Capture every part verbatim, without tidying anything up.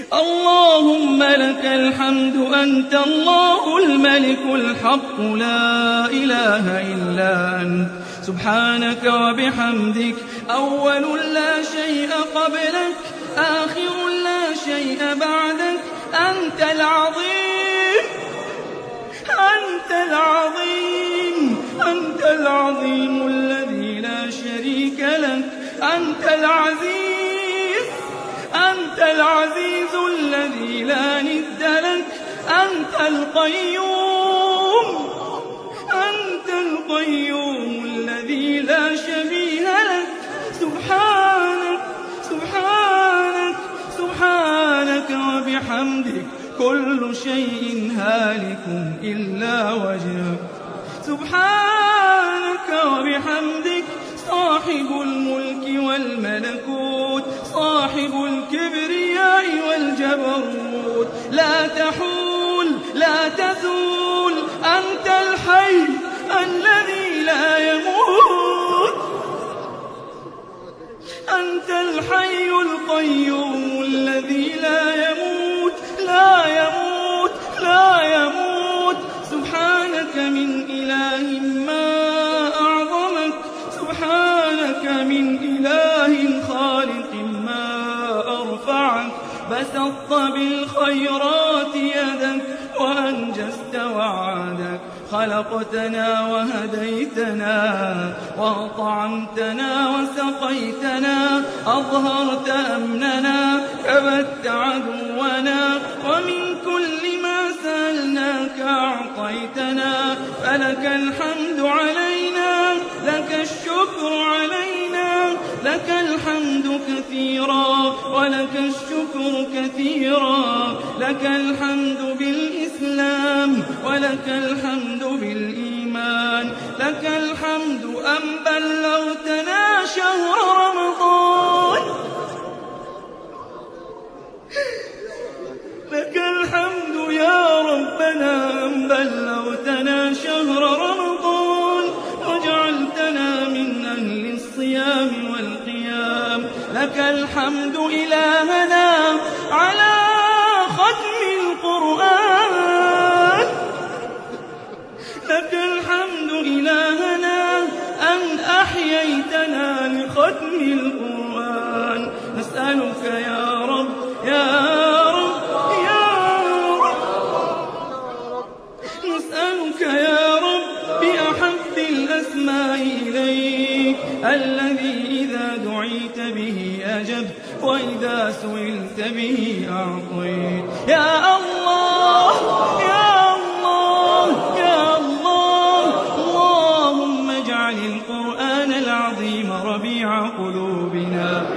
اللهم لك الحمد أنت الله الملك الحق لا إله إلا أنت سبحانك وبحمدك أول لا شيء قبلك آخر لا شيء بعدك أنت العظيم أنت العظيم أنت العظيم الذي لا شريك لك أنت العزيز أنت العزيز الذي لا ند لك أنت القيوم أنت القيوم الذي لا شبيه لك سبحانك سبحانك سبحانك وبحمدك كل شيء هالك إلا وجهك سبحانك وبحمدك صاحب الملك والملكوت صاحب الكبرياء والجبروت لا تحول لا تزول أنت الحي الذي لا يموت أنت الحي القيوم الذي لا يموت لا يموت لا يموت سبحانك من إله ما أعظمك سبحانك من إله خالق ما أرفعك بسطت بالخيرات يدك وأنجزت وعدك خلقتنا وهديتنا وأطعمتنا وسقيتنا أظهرت أمننا كبت عدونا ومن كل ما سألناك أعطيتنا فلك الحمد علينا لك الشكر علينا لك الحمد كثيرا ولك الشكر كثيرا لك الحمد بالإسلام ولك الحمد بالإيمان لك الحمد أن بلغتنا شهر رمضان لك الحمد يا ربنا أن بلغتنا شهر رمضان وجعلتنا من أهل الصيام والقيام لك الحمد إلهنا على ختم القرآن لك الحمد إلهنا أن أحييتنا لختم القرآن نسألك يا رب يا رب يا رب نسألك يا رب بأحب الأسماء إليك الذي إذا دعيت به أجبت وإذا سئلت به أعطيت يا الله يا الله يا الله اللهم اجعل القرآن العظيم ربيع قلوبنا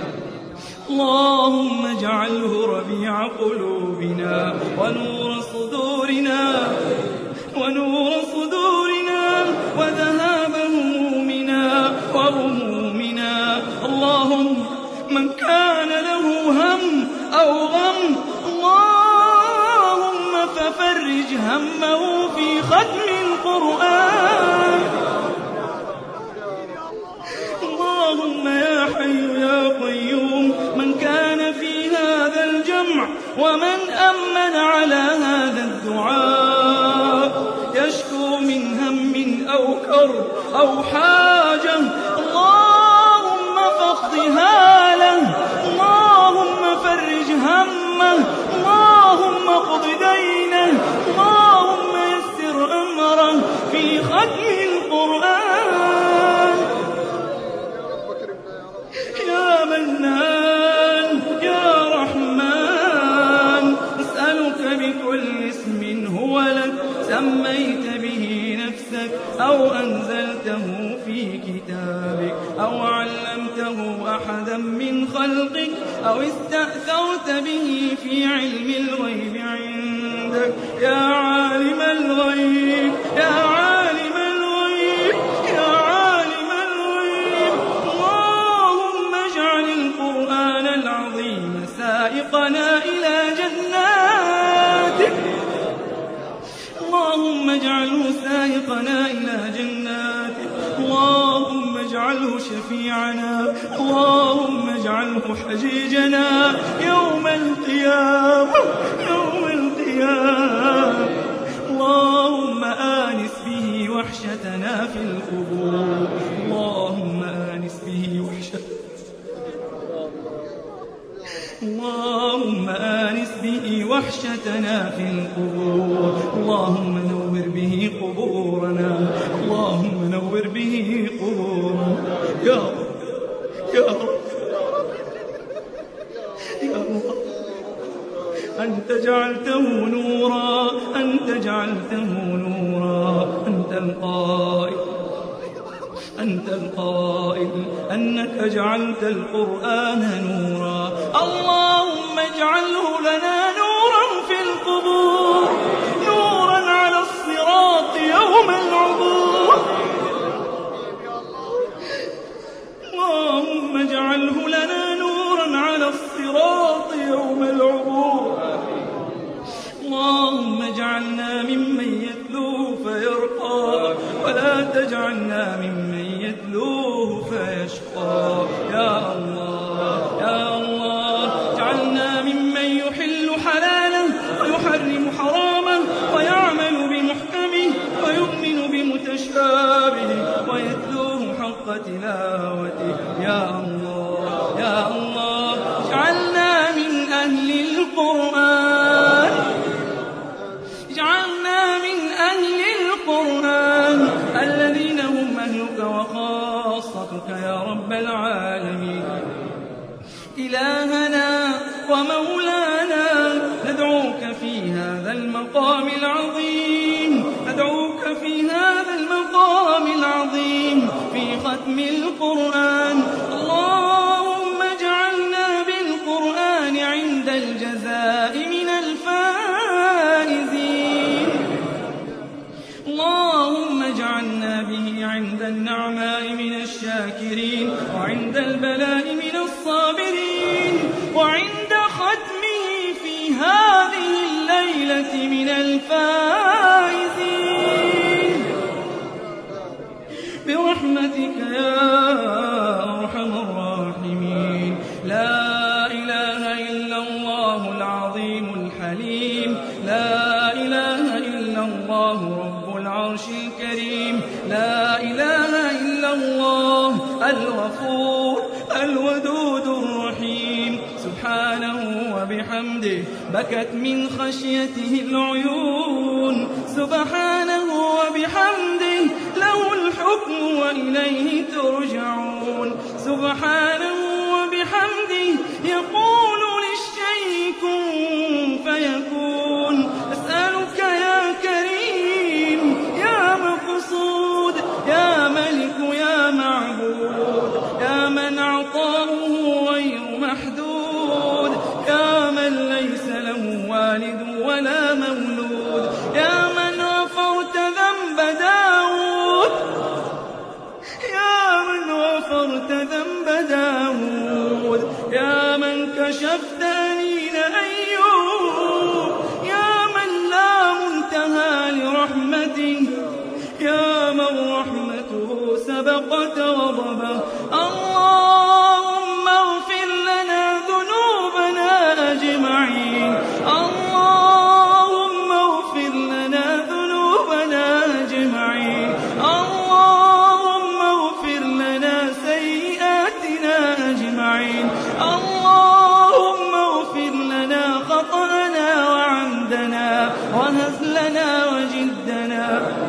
اللهم اجعله ربيع قلوبنا ونور صدورنا ونور صدورنا وذهاب همومنا وغمومنا اللهم من كان له هم أو غم اللهم ففرج همه في ختم القرآن اللهم يا حي يا قيوم من كان في هذا الجمع ومن أمن على هذا الدعاء يشكو من هم أو كرب أو حاجة اللهم فاقضها له اللهم فرج همه اللهم اقض دينه اللهم يسر أمره في ختم القرآن يا منان يا رحمن نسألك بكل اسم هو لك سميت به نفسك أو أنزلته في كتابك أو علمته أحدا من خلقك أو استأثرت به في علم الغيب عندك يا عالم الغيب يا عالم الغيب يا عالم الغيب اللهم اجعل القرآن العظيم سائقنا إلى جناتك اللهم اجعله سائقنا إلى جناتك اللهم اجعل اجعله شفيعنا، اللهم اجعله حجيجنا يوم القيامة يوم القيامة. اللهم آنس به وحشتنا في القبور، اللهم آنس به وحشتنا اللهم آنس به وحشتنا في القبور، اللهم نور به قبورنا، اللهم نور به قبورنا يا رب يا رب يا الله. أنت جعلته نورا أنت جعلته نورا أنت القائل أنت القائل أنك جعلت القرآن نورا، اللهم اجعله لنا نورا في القبور، نورا على الصراط يوم العبور. اللهم اجعله لنا نورا على الصراط يوم العبور. اللهم اجعلنا ممن يتلوه فيرقى، ولا تجعلنا ممن يتلوه فيشقى يا الله يا الله. اجعلنا ممن يحل حلاله ويحرم حرامه، ويعمل بمحكمه ويؤمن بمتشابهه، ويتلوه حق تلاوته يا الله يا الله. اجعلنا من أهل القرآن اجعلنا من أهل القرآن الذين هم أهلك وخاصتك يا رب العالمين. إلهنا ومولانا ندعوك في هذا المقام العظيم ندعوك في هذا المقام العظيم في ختم القرآن. اللهم اجعلنا بالقرآن عند الجزاء من الفائزين، اللهم اجعلنا به عند النعماء من الشاكرين، وعند البلاء من الصابرين، وعند ختمه في هذه الليلة من الفائزين برحمتك يا أرحم الراحمين. لا إله إلا الله العظيم الحليم، لا إله إلا الله رب العرش الكريم، لا إله إلا الله الغفور الودود الرحيم. سبحانه وبحمده بكت من خشيته العيون، سبحانه وبحمده له الحكم وإليه ترجعون. سبحانه وبحمده يقول للشيء كن فيكون. أسألك يا كريم يا مقصود يا ملك يا معبود، يا من عطاؤه غير محدود، يا من ليس له والد ولا مولود، يا من غفرت ذنب داود يا من غفرت ذنب داود، يا من كشفت أنين أيوب، يا من لا منتهى لرحمته، يا من رحمته سبقت غضبه. اللهم اغفر لنا ذنوبنا أجمعين، اللهم اغفر لنا ذنوبنا أجمعين، اللهم اغفر لنا سيئاتنا أجمعين، اللهم اغفر لنا خطأنا وعمدنا وهزلنا وجدنا.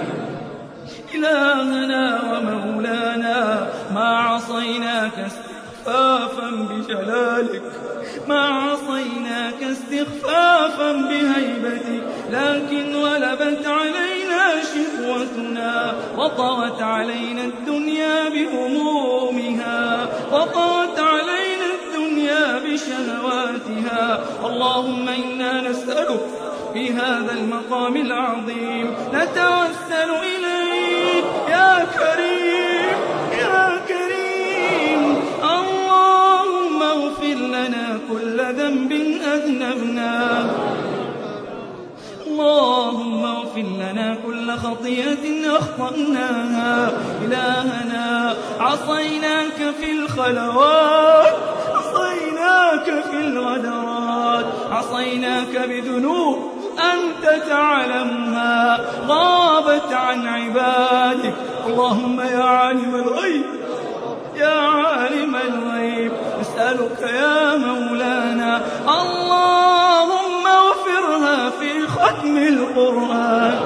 إلهنا ومولانا ما عصيناك استخفافا بجلالك، ما عصيناك استخفافا بهيبتك، لكن غلبت علينا شهوتنا، وطغت علينا الدنيا بهمومها، وطغت علينا الدنيا بشهواتها. اللهم إنا نسألك في هذا المقام العظيم، نتوسل إليك يا كريم يا كريم. اللهم اغفر لنا كل ذنب أذنبناه، اللهم اغفر لنا كل خطيئة أخطأناها. إلهنا عصيناك في الخلوات، عصيناك في الغدرات، عصيناك بذنوب أنت تعلمها غابت عن عبادك. اللهم يا عالم الغيب، يا عالم الغيب، نسألك يا مولانا اللهم اغفرها في ختم القرآن،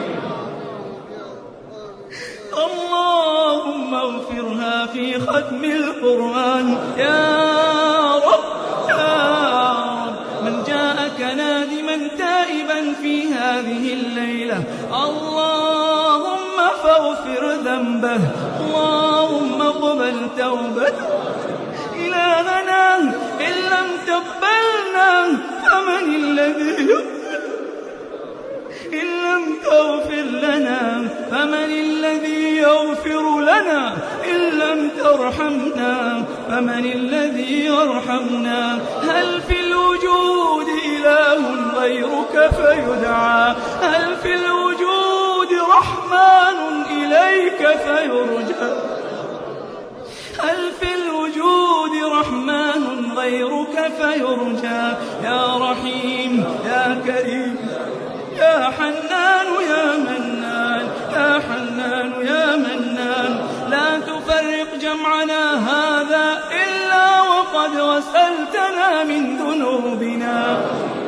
اللهم اغفرها في ختم القرآن يا رب يا رب. من جاءك نادما تائبا في هذه الليلة اللهم فاغفر ذنبه، اللهم اقبل توبته. إلهنا إن لم تقبلنا فمن الذي إن لم تغفر لنا فمن الذي يغفر لنا؟ إن لم ترحمنا فمن الذي يرحمنا؟ هل في الوجود إله غيرك فيدعى؟ هل في الوجود رحمن إليك فيرجى؟ هل في الوجود رحمن غيرك فيرجى؟ يا رحيم يا كريم يا حنان يا منان، يا حنان يا منان، لا تفرق جمعنا هذا إلا وقد غسلتنا من ذنوبنا،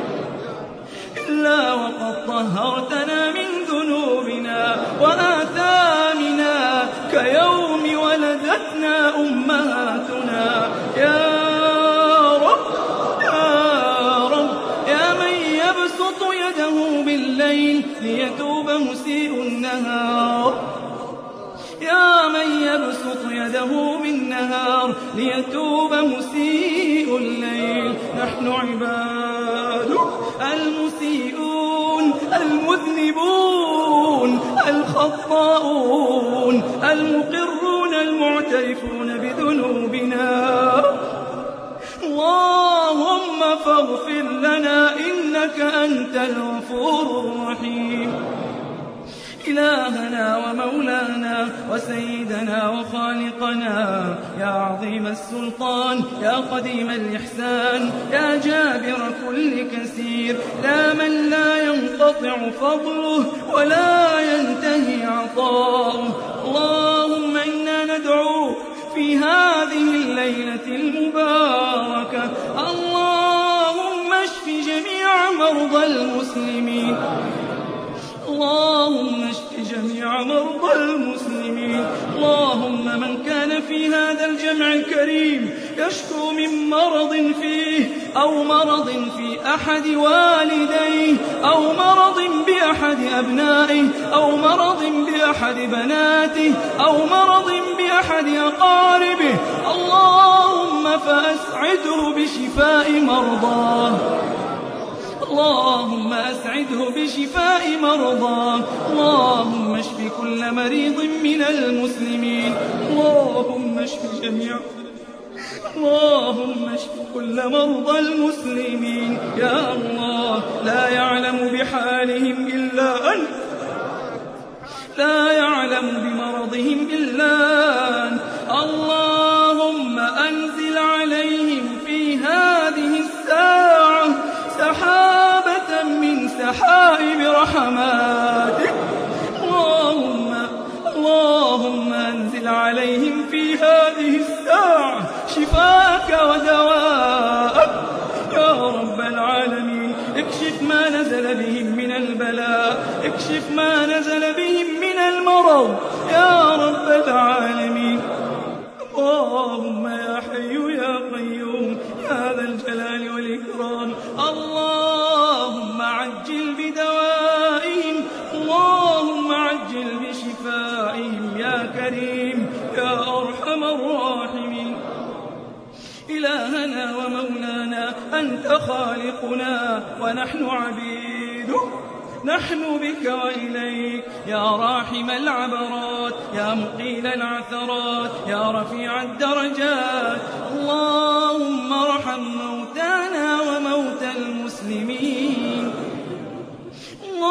إلا وقد طهرتنا من ذنوبنا وآثامنا كيوم ولدتنا أمهاتنا. يا بالليل ليتوب مسيء النهار، يا من يبسط يده بالنهار ليتوب مسيء الليل. نحن عبادك المسيئون المذنبون الخطاؤون المقرون المعترفون بذنوبنا. اللهم فاغفر لنا إنك أنت الغفور الرحيم. إلهنا ومولانا وسيدنا وخالقنا يا عظيم السلطان، يا قديم الإحسان، يا جابر كل كثير، لا من لا ينقطع فضله ولا ينتهي عطاؤه. اللهم إنا ندعوك في هذه الليلة المباركة اللهم اشف جميع مرضى المسلمين، اللهم اشف جميع مرضى المسلمين. اللهم من كان في هذا الجمع الكريم يشكو من مرض فيه أو مرض في أحد والديه أو مرض بأحد أبنائه أو مرض بأحد بناته أو مرض بأحد أقاربه اللهم فأسعده بشفاء مرضاه، اللهم أسعده بشفاء مرضاه. اللهم اشف كل مريض من المسلمين، اللهم اشف جميع اللهم اشف كل مرضى المسلمين. يا الله لا يعلم بحالهم إلا أنت، لا يعلم بمرضهم إلا أنت. اللهم أنزل عليهم في هذه الساعة سحابة من سحائب رحماتك. اللهم اللهم أنزل عليهم في هذه الساعة شفاءك ودواءك يا رب العالمين. اكشف ما نزل بهم من البلاء، اكشف ما نزل بهم من المرض يا رب العالمين. اللهم يا حي يا قيوم يا ذا الجلال والإكرام اللهم عجل بدوائهم، اللهم عجل بشفائهم يا كريم يا أرحم الراحمين. إلهنا ومولانا أنت خالقنا ونحن عبيدك، نحن بك وإليك يا راحم العبرات، يا مقيل العثرات، يا رفيع الدرجات. اللهم ارحم موتانا وموتى المسلمين،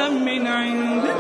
رحمة من عندك.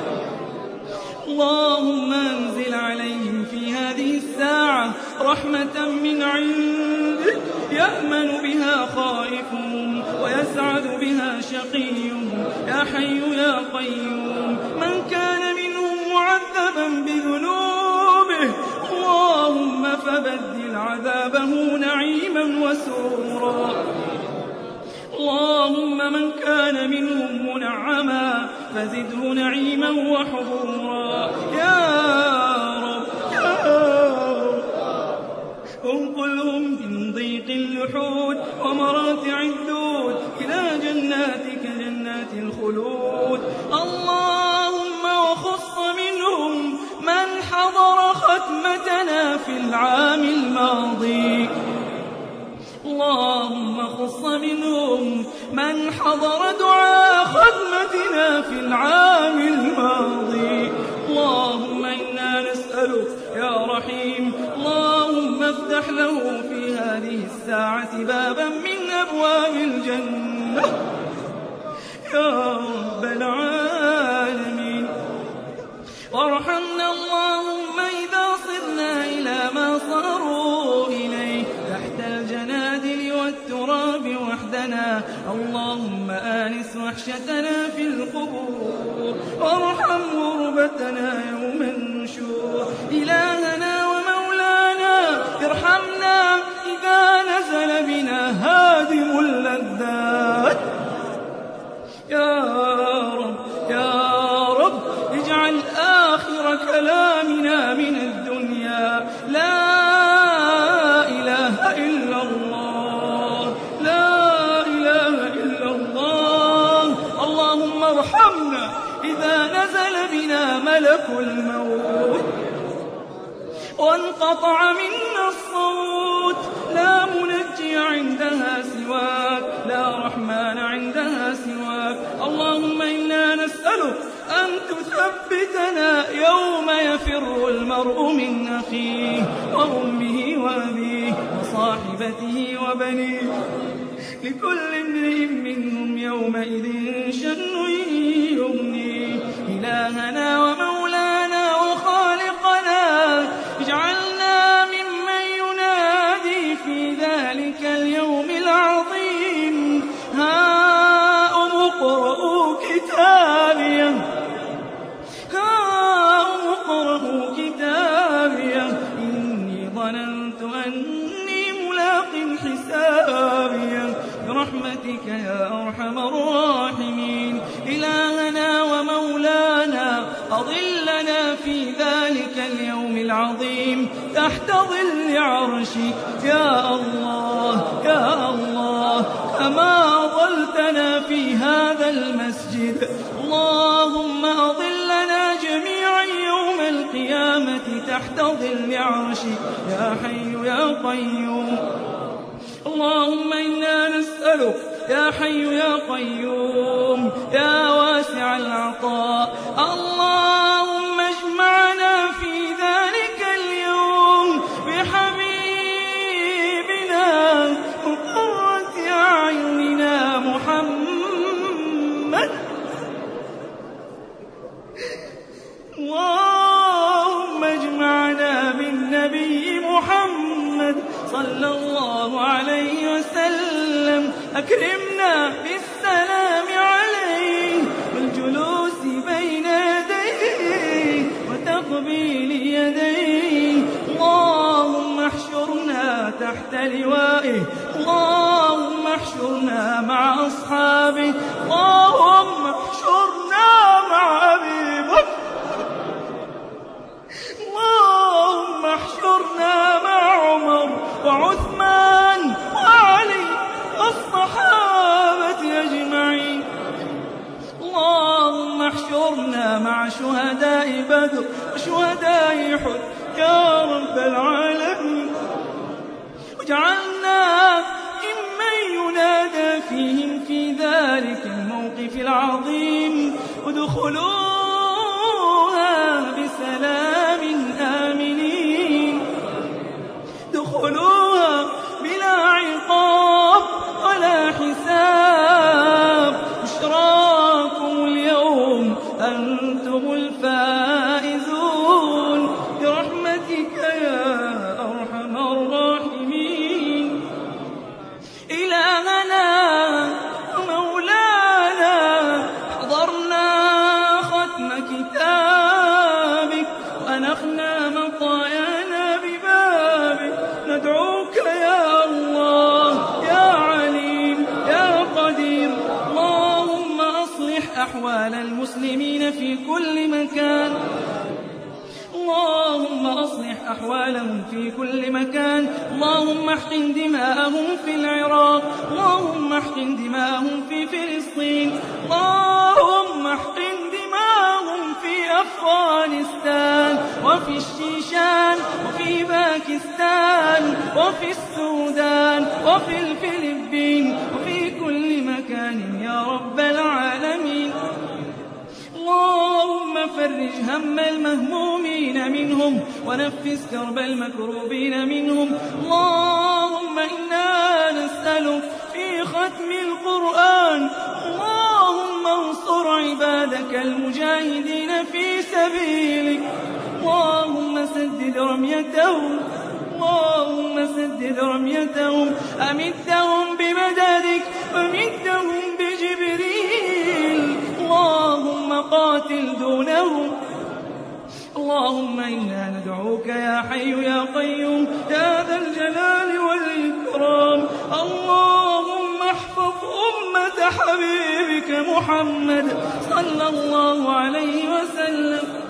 اللهم أنزل عليهم في هذه الساعة رحمة من عندك يأمن بها خائفهم ويسعد بها شقيهم يا حي يا قيوم. من كان منهم معذبا بذنوبه اللهم فبدل عذابه نعيما وسرورا. اللهم من كان منهم منعما فزده نعيما وحبورا يا رب يا رب. انقلهم من ضيق اللحود ومراتع الدود إلى جناتك جنات الخلود. اللهم وخص منهم من حضر ختمتنا في العام الماضي. اللهم خص منهم من حضر دعاء ختمتنا في العام الماضي. اللهم إنا نسألك يا رحيم اللهم افتح له في هذه الساعة بابا من أبواب الجنة يا رب العالمين. وارحمنا اللهم إذا صرنا إلى ما صاروا إليه تحت الجنادل والتراب وحدنا. اللهم آنس وحشتنا في القبور وارحم غربتنا يوم النشور. إلهنا ومولانا ارحمنا إذا نزل بنا هادم اللذات يا رب يا رب. اجعل آخر كلامنا من الدنيا لا إله إلا الله لا إله إلا الله. اللهم ارحمنا إذا نزل بنا ملك الموت وانقطع منا الصوت. لا منجي عندها سواك لا رحمن عندها سواك. اللهم إنا نسألك أن تثبتنا يوم يفر المرء من أخيه وأمه وأبيه وصاحبته وبنيه لكل امرئ منهم يومئذ شأن يغنيه. إلهنا ومولانا وخالقنا اجعلنا ممن ينادي في ذلك اليوم العظيم هاؤم اقرءوا كتابيه هاؤم اقرءوا كتابيه إني ظننت أني ملاق حسابيه برحمتك يا أرحم الراحمين. إلهنا ومولانا أظلنا في ذلك اليوم العظيم تحت ظل عرشك يا الله يا الله كما أظلتنا في هذا المسجد. اللهم أظلنا جميعا يوم القيامة تحت ظل عرشك يا حي يا قيوم. اللهم إنا نسألك يا حي يا قيوم يا واسع العطاء. اللهم اجمعنا في ذلك اليوم بحبيبنا وقرة أعيننا محمد. اللهم اجمعنا بالنبي محمد صلى الله عليه وسلم. أكرمنا بالسلام عليه والجلوس بين يديه وتقبيل يديه. اللهم احشرنا تحت لوائه. اللهم احشرنا مع أصحابه. اللهم احشرنا مع أبي بكر. اللهم احشرنا مع عمر وعثمان وعلي والصحابة أجمعين. اللهم احشرنا مع شهداء بدر وشهداء أحد يا رب العالمين. واجعلنا ممن ينادى فيهم في ذلك الموقف العظيم. ادخلوها بسلام آمنين. ادخلوها بلا عقاب ولا حساب. بشراكم اليوم أحوال المسلمين في كل مكان اللهم أصلح أحوالهم في كل مكان اللهم احقن دماءهم في العراق اللهم احقن دماءهم في فلسطين اللهم احقن دماءهم في أفغانستان وفي الشيشان وفي باكستان وفي السودان وفي الفلبين وفي كل مكان يا رب العالمين اللهم فرج هم المهمومين منهم ونفس كرب المكروبين منهم اللهم إنا نسألك في ختم القرآن اللهم انصر عبادك المجاهدين في سبيلك اللهم سدد رميتهم اللهم سدد رميتهم أمدهم بمددك ومدهم بجبريل اللهم قاتل دونهم اللهم إنا ندعوك يا حي يا قيوم يا ذا الجلال والإكرام اللهم احفظ أمة حبيبك محمد صلى الله عليه وسلم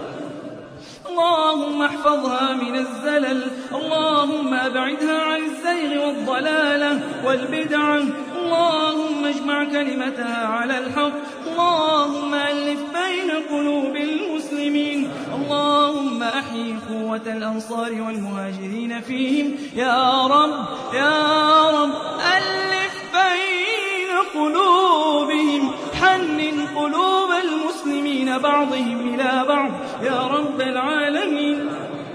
اللهم احفظها من الزلل اللهم أبعدها عن الزيغ والضلالة والبدعة اللهم اجمع كلمتها على الحق اللهم ألف بين قلوب المسلمين اللهم أحيي قوة الأنصار والمهاجرين فيهم يا رب يا رب ألف بين قلوبهم حنن قلوب المسلمين بعضهم إلى بعض يا رب العالمين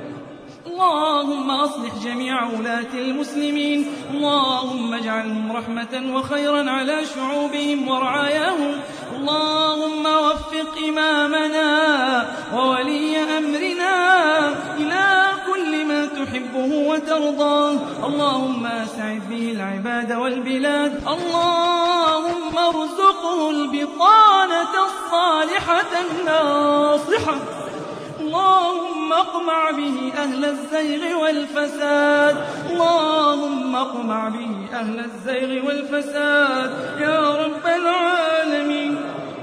اللهم أصلح جميع ولاة المسلمين اللهم اجعلهم رحمة وخيرا على شعوبهم ورعاياهم اللهم وفق إمامنا وولي أمرنا إلى كل ما تحبه وترضاه اللهم أسعد به العباد والبلاد اللهم ارزقه البطانة الصالحة الناصحة اللهم اقمع به أهل الزيغ والفساد اللهم اقمع به أهل الزيغ والفساد يا رب العالمين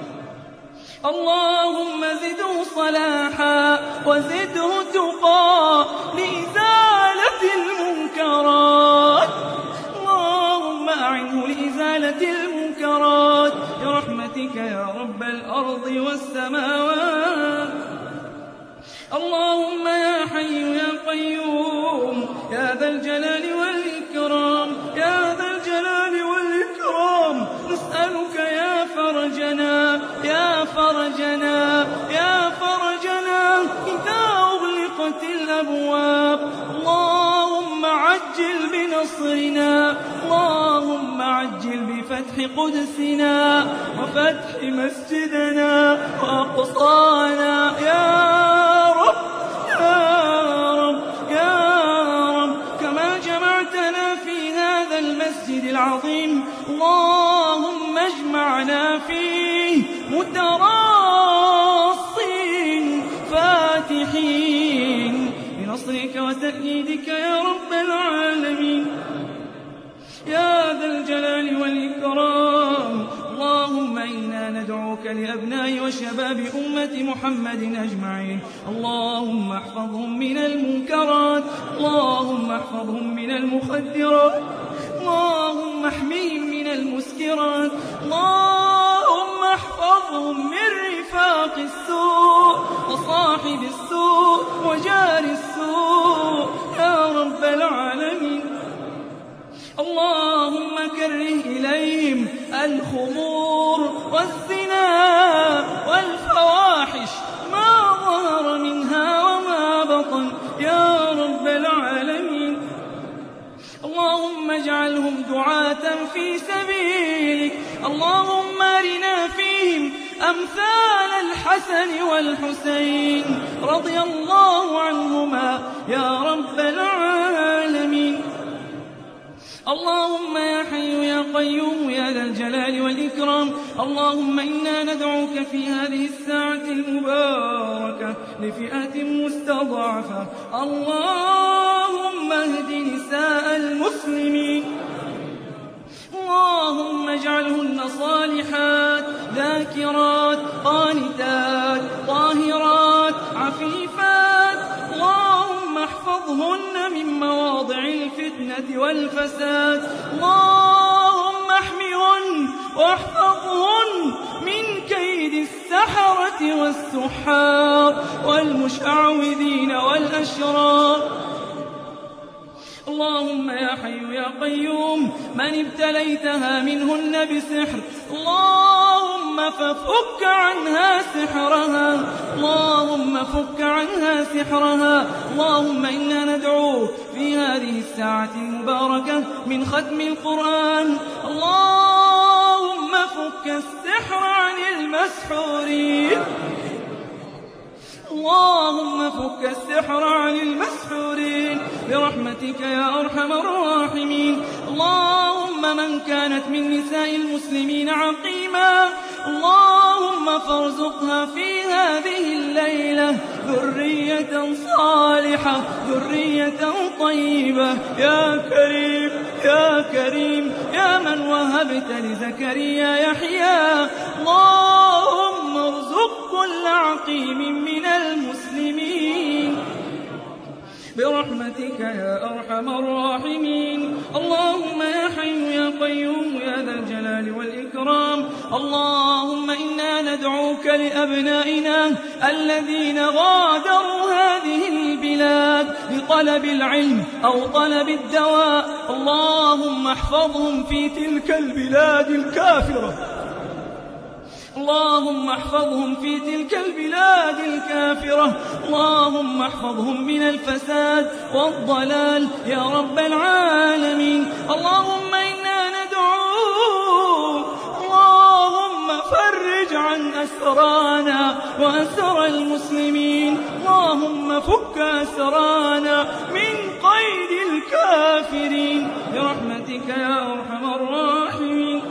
اللهم زده صلاحا وزده تقى لإزالة المنكرات اللهم أعنه لإزالة المنكرات برحمتك يا رب الأرض والسماوات اللهم يا حي يا قيوم يا ذا الجلال والإكرام يا ذا الجلال والإكرام نسألك يا فرجنا يا فرجنا يا فرجنا إذا أغلقت الأبواب اللهم عجل بنصرنا اللهم عجل بفتح قدسنا وفتح مسجدنا وأقصانا يا المسجد العظيم اللهم اجمعنا فيه متراصين فاتحين بنصرك وتأييدك يا رب العالمين يا ذا الجلال والإكرام اللهم إنا ندعوك لأبناء وشباب أمة محمد أجمعين اللهم احفظهم من المنكرات اللهم احفظهم من المخدرات اللهم احميهم من المسكرات اللهم احفظهم من رفاق السوء وصاحب السوء وجار السوء يا رب العالمين اللهم كره إليهم الخمور والزنا والفواحش ما ظهر منها وما بطن يا رب العالمين اللهم اجعلهم دعاة في سبيلك اللهم أرنا فيهم أمثال الحسن والحسين رضي الله عنهما يا رب العالمين اللهم يا حي يا قيوم يا ذا الجلال والإكرام اللهم إنا ندعوك في هذه الساعة المباركة لفئة مستضعفة اللهم اهد نساء المسلمين اللهم اجعلهن صالحات ذاكرات والفساد. اللهم احمهن واحفظهن من كيد السحرة والسحار والمشعوذين والأشرار. اللهم يا حي يا قيوم من ابتليتها منهن بسحر اللهم ففك عنها سحرها، اللهم فك عنها سحرها. اللهم إنا ندعوك في هذه الساعة المباركة من ختم القرآن، اللهم فك السحر عن المسحورين، اللهم فك السحر عن المسحورين برحمتك يا أرحم الراحمين. اللهم من كانت من نساء المسلمين عقيما اللهم فارزقها في هذه الليلة ذرية صالحة ذرية طيبة يا كريم يا كريم يا من وهبت لزكريا يحيى. اللهم ارزق كل عقيم من المسلمين برحمتك يا أرحم الراحمين. اللهم يا حي يا قيوم يا ذا الجلال والإكرام، اللهم إنا ندعوك لأبنائنا الذين غادروا هذه البلاد لطلب العلم أو طلب الدواء، اللهم احفظهم في تلك البلاد الكافرة، اللهم احفظهم في تلك البلاد الكافرة، اللهم احفظهم من الفساد والضلال يا رب العالمين. اللهم إنا ندعوك اللهم فرج عن أسرانا وأسر المسلمين، اللهم فك أسرانا من قيد الكافرين برحمتك يا أرحم الراحمين.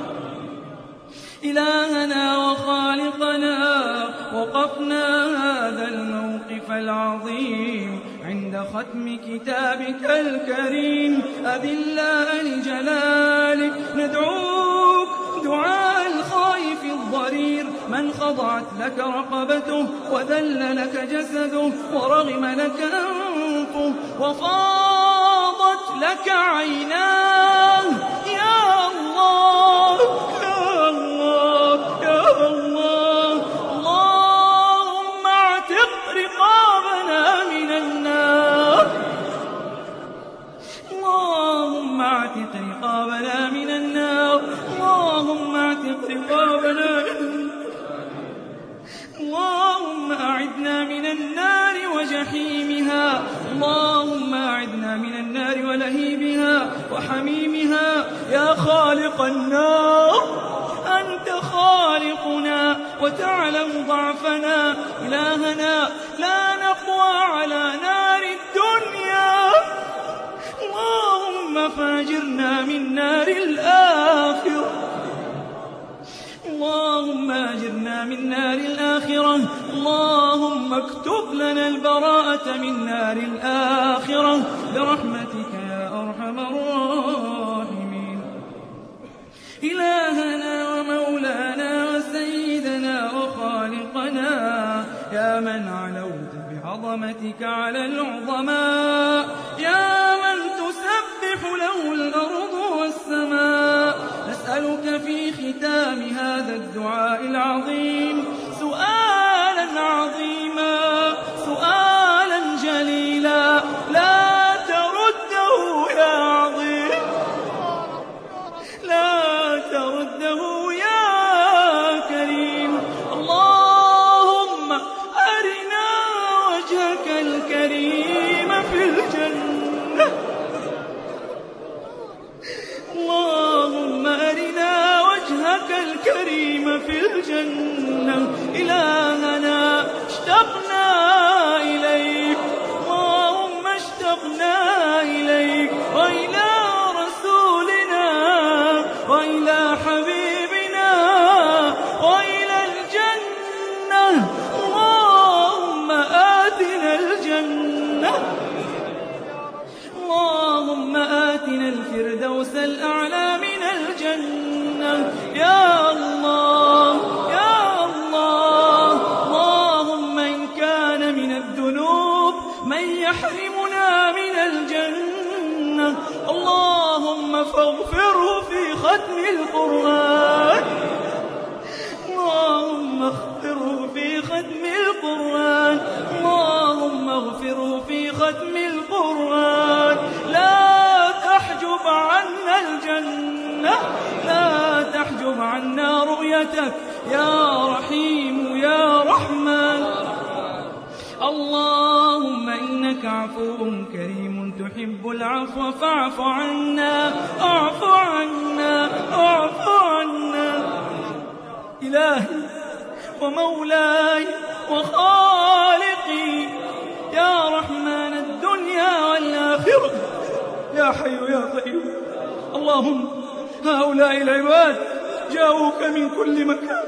إلهنا وخالقنا وقفنا هذا الموقف العظيم عند ختم كتابك الكريم أذلاء لجلالك، ندعوك دعاء الخائف الضرير من خضعت لك رقبته وذل لك جسده ورغم لك أنفه وفاضت لك عيناه يا الله يا الله يا الله. اللهم اعتق رقابنا من النار، اللهم اعتق رقابنا من النار، اللهم اعتق رقابنا من النار. اللهم أعدنا من النار وجحيمها، اللهم أعدنا من النار ولهيبها وحميمها يا خالق النار، أنت خالقنا وتعلم ضعفنا. إلهنا لا نقوى على نار الدنيا، اللهم فاجرنا من نار الآخرة، اللهم أجرنا من نار الآخرة. اللهم اكتب لنا البراءة من نار الآخرة برحمتك يا أرحم الراحمين. إلهنا ومولانا وسيدنا وخالقنا يا من علوت بعظمتك على العظماء، يا من تسبح له الأرض والسماء، نسألك في ختام هذا الدعاء العظيم سؤالا عظيما سؤالا جليلا لا ترده يا عظيم، لا ترده يا كريم. اللهم أرنا وجهك الكريم في الجنة، اللهم أرنا وجهك الكريم في الجنة. إلهنا اشتقنا إليك، اللهم اشتقنا إليك وإلى رسولنا وإلى حبيبنا وإلى الجنة، اللهم آتنا الجنة، اللهم آتنا الفردوس الأعلى من الجنة يا الله يا الله. اللهم إن كان ختم القرآن. لا تحجب عنا الجنة، لا تحجب عنا رؤيتك يا رحيم يا رحمن. اللهم إنك عفو كريم تحب العفو فاعف عنا، اعف عنا، اعف عنا. إلهي ومولاي وخالقي يا رحمن الدنيا والآخرة، يا حي يا قيوم. اللهم هؤلاء العباد جاءوك من كل مكان،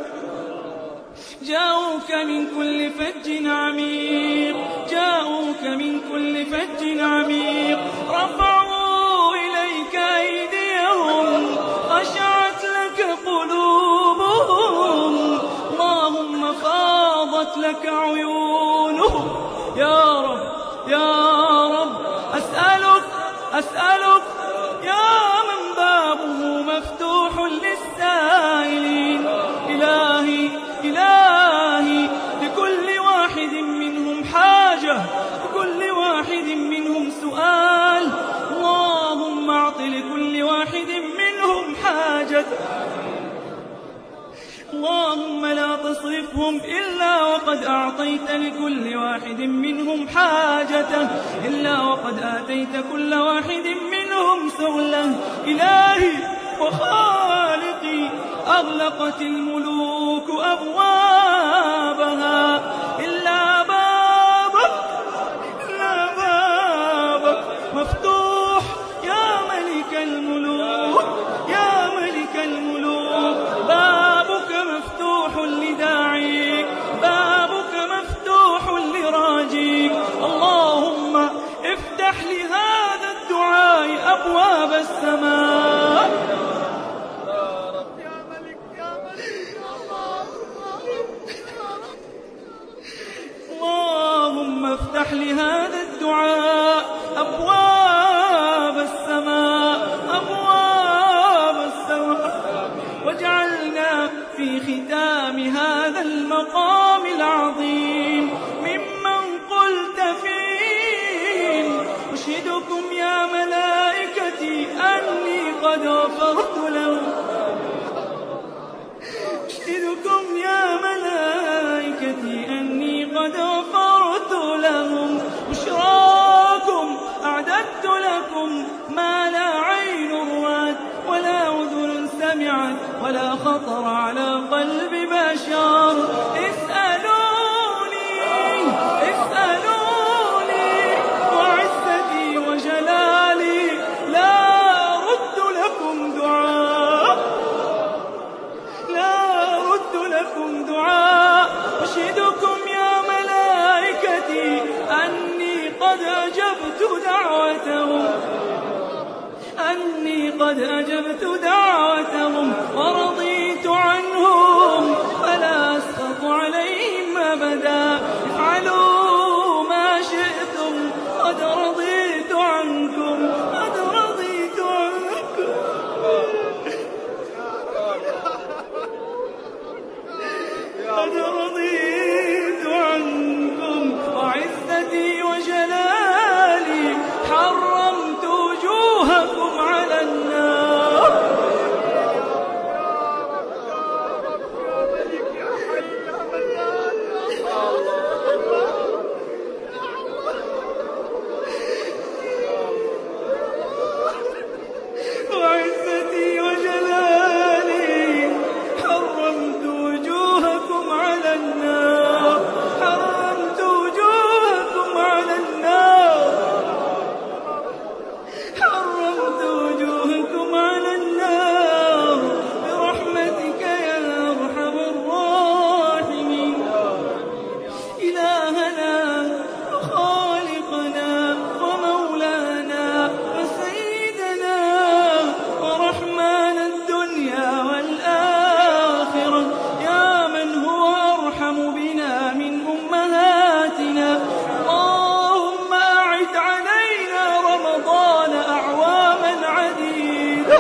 جاءوك من كل فج عميق، جاءوك من كل فج عميق. رفعوا إليك أيديهم، خشعت لك قلوبهم، اللهم فاضت لك عيونهم. يا رب يا رب أسألك أسألك يا من بابه مفتوح للسائلين. إلهي إلهي لكل واحد منهم حاجة، لكل واحد منهم سؤال، اللهم أعط لكل واحد منهم حاجة. اللهم لا تصرفهم إلا وقد أعطيت لكل واحد منهم حاجته، إلا وقد آتيت كل واحد منهم سؤله. إلهي وخالقي أغلقت الملوك أبوابها إلا بابك، إلا بابك مفتوح يا ملك الملوك، يا ملك الملوك. بابك مفتوح لداعيك، بابك مفتوح لراجيك. اللهم افتح لهذا الدعاء أبواب السماء. اللهم افتح لهذا الدعاء أبواب السماء، أبواب السماء. واجعلنا في ختام هذا المقام العظيم ممن قلت فيهم: أشهدكم يا ملائكتي أني قد غفرت لهم، أشهدكم يا ملائكتي أني قد غفرت لهم. بشراكم أعددت لكم ما لا عين رأت ولا أذن سمعت ولا خطر على قلب بشر. اسألوني اسألوني وعزتي وجلالي لا أرد لكم دعاء، لا أرد لكم دعاء. أشهدكم يا ملائكتي أني قد أجبت دعوتهم، أني قد أجبت دعوتهم ورضيت عنهم فلا أسخط عليهم أبدا. افعلوا ما شئتم قد رضيت عنكم، قد رضيت عنكم. قد رضيت عنكم وعزتي وجلالي حرمت وجوهكم على النار. وعزتي وجلالي حرمت وجوهكم على النار، حرمت وجوهكم على النار، حرمت وجوهكم على النار برحمتك يا أرحم الراحمين. إلهنا وخالقنا ومولانا وسيدنا ورحمن الدنيا والآخرة، يا من هو أرحم بنا من أمهاتنا. اللهم أعد علينا رمضان أعواما عديدة،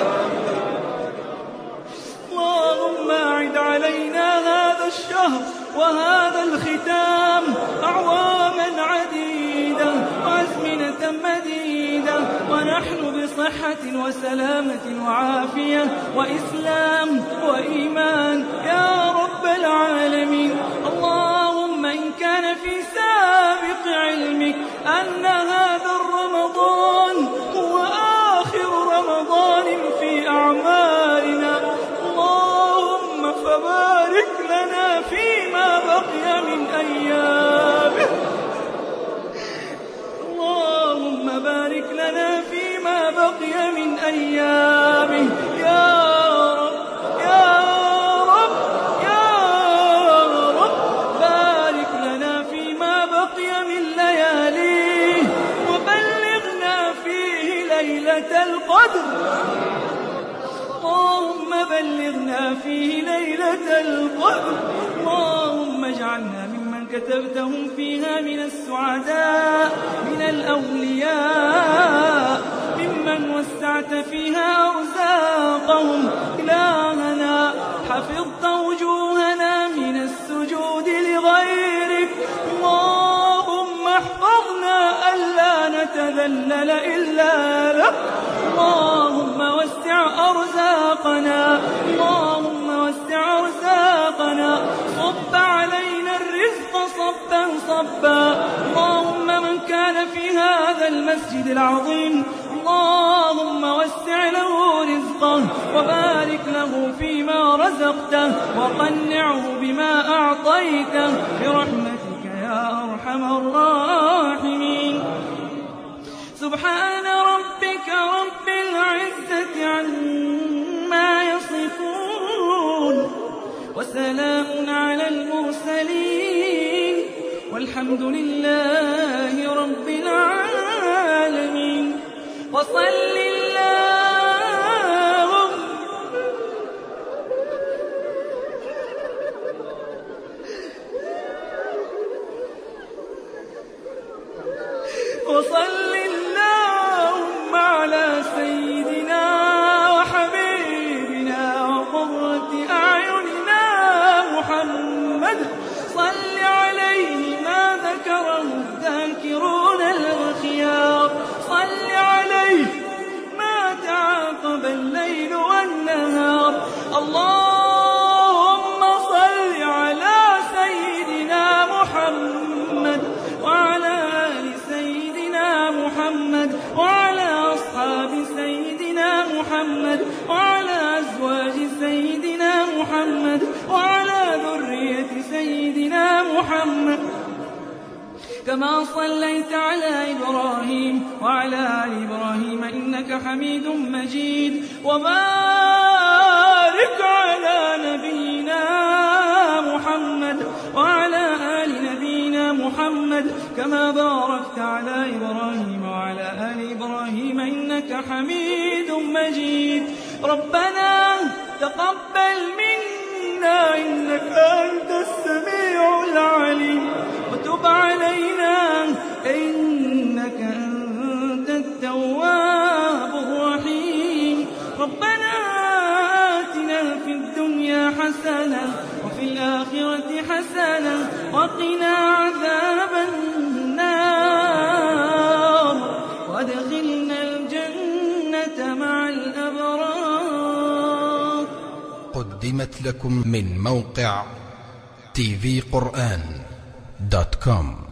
اللهم أعد علينا هذا الشهر وهذا الختام أعواما عديدة وأزمنة سنين مديدة ونحن بصحة وسلامة وعافية وإسلام وإيمان يا رب العالمين. اللهم إن كان في سابق علمك أن هذا الرمضان هو آخر رمضان في أعمالنا، اللهم فبارك لنا فيما بقي من أيامه، اللهم بارك لنا فيما بقي من أيامه يا رب يا رب يا رب. بارك لنا فيما بقي من لياليه وبلغنا فيه ليلة القدر، اللهم بلغنا فيه ليلة القدر. اللهم اجعلنا ممن كتبتهم فيها من السعداء من الأولياء ممن وسعت فيها أرزاقهم. إلهنا حفظت وجوهنا من السجود لغيرك، اللهم احفظنا ألا نتذلل إلا لك. اللهم وسع أرزاقنا، اللهم وسع أرزاقنا، صب علينا الرزق صبا صبا. اللهم من كان في هذا المسجد العظيم اللهم وسع له رزقه وبارك له فيما رزقته وقنعه بما أعطيته برحمتك يا أرحم الراحمين. سبحان ربك رب العزة عما يصفون وسلام على المرسلين والحمد لله رب العالمين. وصل اللهم وصل اللهم على سيدنا وحبيبنا وقرة أعيننا محمد. صل عليه ما ذكره الذاكرون الأخيار، صل عليه ما تعاقب الليل والنهار. اللهم صل على سيدنا محمد وعلى آل سيدنا محمد وعلى أصحاب سيدنا محمد وعلى أزواج سيدنا محمد وعلى ذرية سيدنا محمد كما صليت على إبراهيم وعلى آل إبراهيم إنك حميد مجيد. وبارك على نبينا محمد وعلى آل نبينا محمد كما باركت على إبراهيم وعلى آل إبراهيم إنك حميد مجيد. ربنا تقبل منا إنك أنت السميع العليم وتب علينا إنك أنت التواب الرحيم. ربنا آتنا في الدنيا حسنة وفي الآخرة حسنة وقنا عذاب النار وادخلنا الجنة مع الأبرار. قدمت لكم من موقع تي في قرآن دوت كوم.